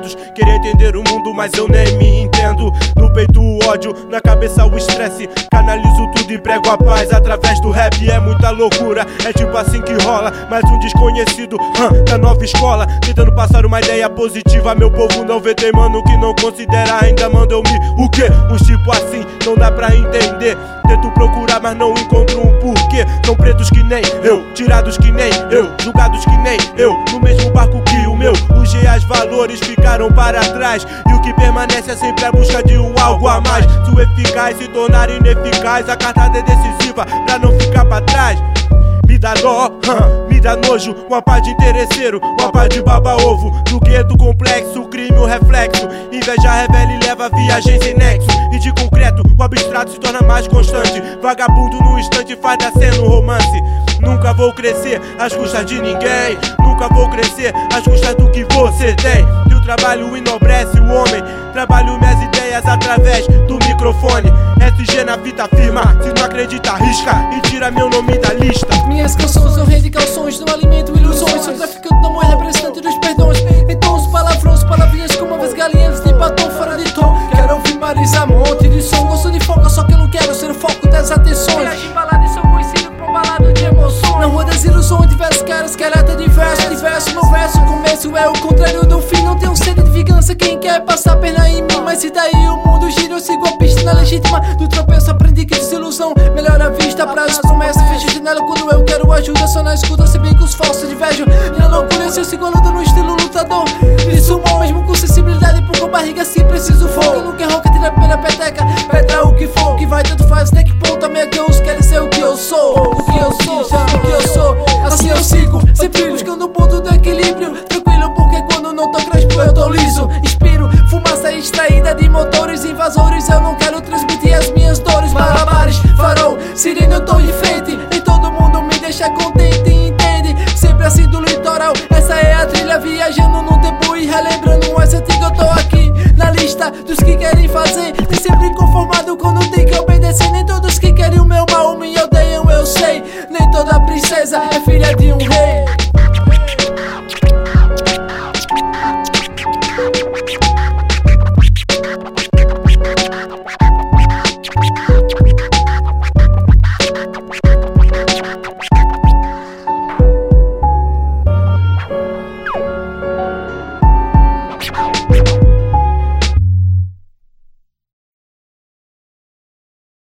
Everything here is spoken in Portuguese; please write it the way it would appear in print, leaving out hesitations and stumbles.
sentimentos. Queria entender o mundo, mas eu nem me entendo. No peito o ódio, na cabeça o estresse. Canalizo tudo e prego a paz através do rap. É muita loucura, é tipo assim que rola. Mais um desconhecido da nova escola, tentando passar uma ideia positiva. Meu povo não vê, tem mano que não considera. Ainda manda eu me o quê? Uns tipo assim, não dá pra entender. Tento procurar, mas não encontro um porquê. São pretos que nem eu, tirados que nem eu, julgados que nem eu, no mesmo barco que o meu. Os reais valores ficaram para trás, e o que permanece é sempre a busca de um algo a mais. Se o eficaz se tornar ineficaz, a cartada é decisiva pra não ficar pra trás. Me dá dó, me dá nojo, uma pá de interesseiro, uma pá de baba-ovo. Do gueto complexo, o crime o reflexo. Inveja revela e leva a viagem sem nexo. E de concreto, o abstrato se torna mais constante. Vagabundo no instante faz da cena um romance. Nunca vou crescer às custas de ninguém. Nunca vou crescer às custas do que você tem. E o trabalho enobrece o homem. Trabalho minhas ideias através do microfone. SG na fita firma, se não acredita arrisca e tira meu nome da lista. Minhas canções são rede calções, não alimento ilusões. Sou traficante, não é representante dos perdões. Então os palavrões, palavrinhas como as galinhas de batom fora de tom. Quero ouvir Marisa Monte de som. Gosto de foco, só que eu não quero ser o foco das atenções. Viagem balada e sou conhecido por balado de emoções. Na rua das ilusões, diversos caras, caráter diverso. Meu verso, começo é o contrário do fim. Não tenho sede de vingança, quem quer passar perna em mim. Mas se daí o mundo gira, eu sigo a pista na legítima. Do tropeço aprendi que desilusão melhor a vista para as promessas. Fecho a janela quando eu quero ajuda, só na escuta, se bem que os falsos invejam minha loucura. Se eu sigo a luta no estilo lutador, me sumo mesmo com sensibilidade, porque com barriga se preciso fogo. Nunca ronca, tira pela peteca, petra o que for, o que vai tanto faz, até que ponto a minha Deus quer ser o que eu sou. O que eu sou, o que eu sou, assim eu sigo, sempre buscando o ponto do equilíbrio. Tranquilo, porque quando não tô crespo eu tô liso. Inspiro fumaça extraída de motores invasores. Eu não quero transmitir as minhas dores. Malabares, farol, sirene, eu tô em frente, e todo mundo me deixa contente.